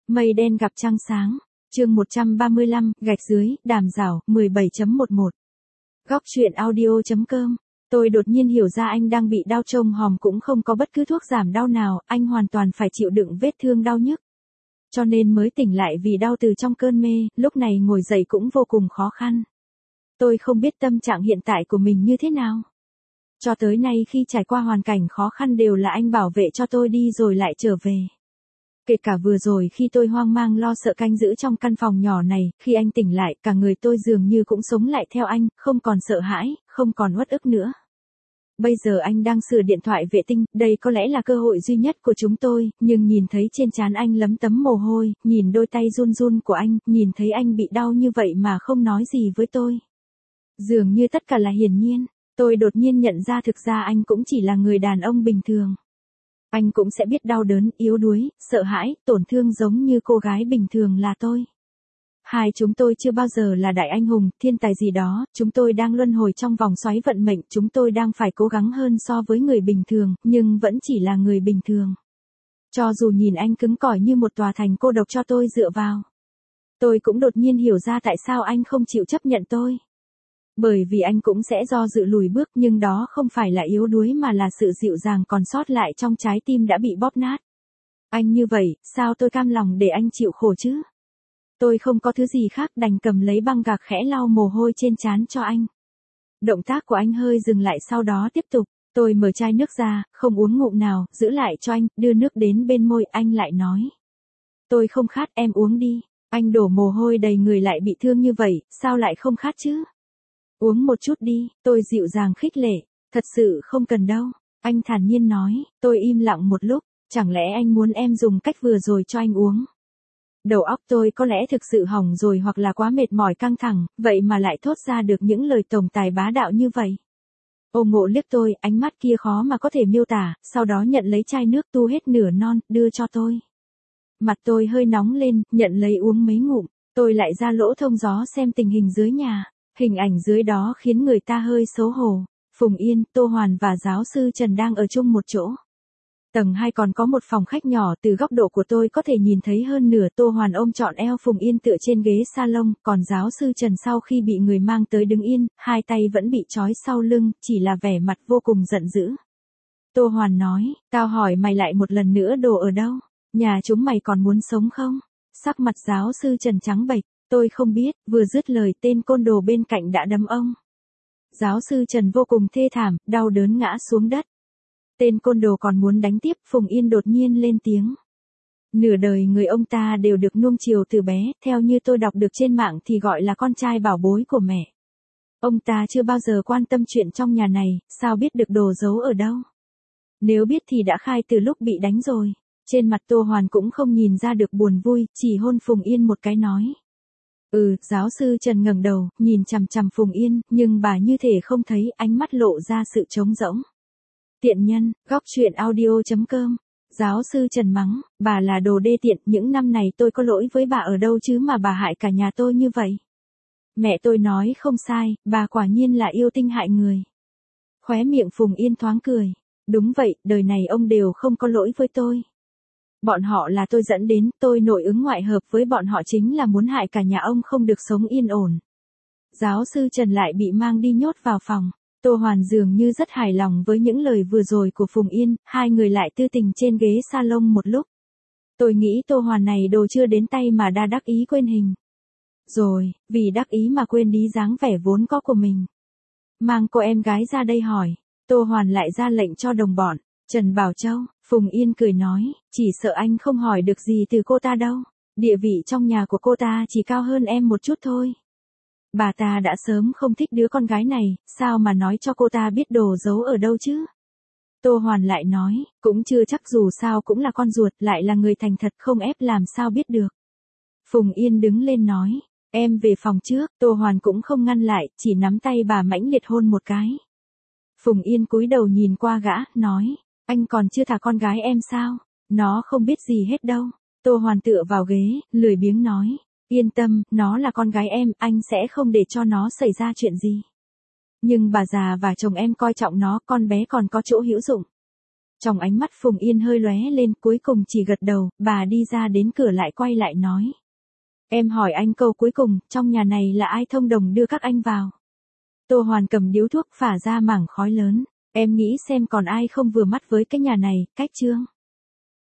Mây đen gặp trăng sáng. Chương 135, gạch dưới, đàm rào, 17.11. Góc truyện audio.com. Tôi đột nhiên hiểu ra anh đang bị đau trông hòm cũng không có bất cứ thuốc giảm đau nào, anh hoàn toàn phải chịu đựng vết thương đau nhức. Cho nên mới tỉnh lại vì đau từ trong cơn mê, lúc này ngồi dậy cũng vô cùng khó khăn. Tôi không biết tâm trạng hiện tại của mình như thế nào. Cho tới nay khi trải qua hoàn cảnh khó khăn đều là anh bảo vệ cho tôi đi rồi lại trở về. Kể cả vừa rồi khi tôi hoang mang lo sợ canh giữ trong căn phòng nhỏ này, khi anh tỉnh lại, cả người tôi dường như cũng sống lại theo anh, không còn sợ hãi, không còn uất ức nữa. Bây giờ anh đang sửa điện thoại vệ tinh, đây có lẽ là cơ hội duy nhất của chúng tôi, nhưng nhìn thấy trên trán anh lấm tấm mồ hôi, nhìn đôi tay run run của anh, nhìn thấy anh bị đau như vậy mà không nói gì với tôi. Dường như tất cả là hiển nhiên, tôi đột nhiên nhận ra thực ra anh cũng chỉ là người đàn ông bình thường. Anh cũng sẽ biết đau đớn, yếu đuối, sợ hãi, tổn thương giống như cô gái bình thường là tôi. Hai chúng tôi chưa bao giờ là đại anh hùng, thiên tài gì đó, chúng tôi đang luân hồi trong vòng xoáy vận mệnh, chúng tôi đang phải cố gắng hơn so với người bình thường, nhưng vẫn chỉ là người bình thường. Cho dù nhìn anh cứng cỏi như một tòa thành cô độc cho tôi dựa vào. Tôi cũng đột nhiên hiểu ra tại sao anh không chịu chấp nhận tôi. Bởi vì anh cũng sẽ do dự lùi bước, nhưng đó không phải là yếu đuối mà là sự dịu dàng còn sót lại trong trái tim đã bị bóp nát. Anh như vậy, sao tôi cam lòng để anh chịu khổ chứ? Tôi không có thứ gì khác đành cầm lấy băng gạc khẽ lau mồ hôi trên trán cho anh. Động tác của anh hơi dừng lại sau đó tiếp tục. Tôi mở chai nước ra, không uống ngụm nào, giữ lại cho anh, đưa nước đến bên môi, anh lại nói. Tôi không khát, em uống đi. Anh đổ mồ hôi đầy người lại bị thương như vậy, sao lại không khát chứ? Uống một chút đi, tôi dịu dàng khích lệ. Thật sự không cần đâu. Anh thản nhiên nói, tôi im lặng một lúc, chẳng lẽ anh muốn em dùng cách vừa rồi cho anh uống? Đầu óc tôi có lẽ thực sự hỏng rồi hoặc là quá mệt mỏi căng thẳng, vậy mà lại thốt ra được những lời tổng tài bá đạo như vậy. Ô Ngộ liếc tôi, ánh mắt kia khó mà có thể miêu tả, sau đó nhận lấy chai nước tu hết nửa non, đưa cho tôi. Mặt tôi hơi nóng lên, nhận lấy uống mấy ngụm, tôi lại ra lỗ thông gió xem tình hình dưới nhà. Hình ảnh dưới đó khiến người ta hơi xấu hổ. Phùng Yên, Tô Hoàn và giáo sư Trần đang ở chung một chỗ. Tầng 2 còn có một phòng khách nhỏ, từ góc độ của tôi có thể nhìn thấy hơn nửa Tô Hoàn ôm trọn eo Phùng Yên tựa trên ghế salon, còn giáo sư Trần sau khi bị người mang tới đứng yên, hai tay vẫn bị trói sau lưng, chỉ là vẻ mặt vô cùng giận dữ. Tô Hoàn nói, tao hỏi mày lại một lần nữa đồ ở đâu? Nhà chúng mày còn muốn sống không? Sắc mặt giáo sư Trần trắng bệch. Tôi không biết, vừa dứt lời tên côn đồ bên cạnh đã đấm ông. Giáo sư Trần vô cùng thê thảm, đau đớn ngã xuống đất. Tên côn đồ còn muốn đánh tiếp, Phùng Yên đột nhiên lên tiếng. Nửa đời người ông ta đều được nuông chiều từ bé, theo như tôi đọc được trên mạng thì gọi là con trai bảo bối của mẹ. Ông ta chưa bao giờ quan tâm chuyện trong nhà này, sao biết được đồ giấu ở đâu? Nếu biết thì đã khai từ lúc bị đánh rồi. Trên mặt Tô Hoàn cũng không nhìn ra được buồn vui, chỉ hôn Phùng Yên một cái nói. Giáo sư Trần ngẩng đầu, nhìn chằm chằm Phùng Yên, nhưng bà như thể không thấy, ánh mắt lộ ra sự trống rỗng. Tiện nhân, góc truyện audio.com. Giáo sư Trần mắng, bà là đồ đê tiện, những năm này tôi có lỗi với bà ở đâu chứ mà bà hại cả nhà tôi như vậy. Mẹ tôi nói không sai, bà quả nhiên là yêu tinh hại người. Khóe miệng Phùng Yên thoáng cười. Đúng vậy, đời này ông đều không có lỗi với tôi. Bọn họ là tôi dẫn đến, tôi nội ứng ngoại hợp với bọn họ chính là muốn hại cả nhà ông không được sống yên ổn. Giáo sư Trần lại bị mang đi nhốt vào phòng. Tô Hoàn dường như rất hài lòng với những lời vừa rồi của Phùng Yên, hai người lại tư tình trên ghế salon một lúc. Tôi nghĩ Tô Hoàn này đồ chưa đến tay mà đã đắc ý quên hình. Rồi, vì đắc ý mà quên đi dáng vẻ vốn có của mình. Mang cô em gái ra đây hỏi. Tô Hoàn lại ra lệnh cho đồng bọn. Trần Bảo Châu, Phùng Yên cười nói, chỉ sợ anh không hỏi được gì từ cô ta đâu. Địa vị trong nhà của cô ta chỉ cao hơn em một chút thôi. Bà ta đã sớm không thích đứa con gái này, sao mà nói cho cô ta biết đồ giấu ở đâu chứ? Tô Hoàn lại nói, cũng chưa chắc dù sao cũng là con ruột, lại là người thành thật không ép làm sao biết được. Phùng Yên đứng lên nói, em về phòng trước, Tô Hoàn cũng không ngăn lại, chỉ nắm tay bà mãnh liệt hôn một cái. Phùng Yên cúi đầu nhìn qua gã, nói, anh còn chưa thả con gái em sao? Nó không biết gì hết đâu. Tô Hoàn tựa vào ghế, lười biếng nói. Yên tâm, nó là con gái em, anh sẽ không để cho nó xảy ra chuyện gì. Nhưng bà già và chồng em coi trọng nó, con bé còn có chỗ hữu dụng. Trong ánh mắt Phùng Yên hơi lóe lên, cuối cùng chỉ gật đầu, bà đi ra đến cửa lại quay lại nói. Em hỏi anh câu cuối cùng, trong nhà này là ai thông đồng đưa các anh vào? Tô Hoàn cầm điếu thuốc phả ra mảng khói lớn. Em nghĩ xem còn ai không vừa mắt với cái nhà này, cách Trương.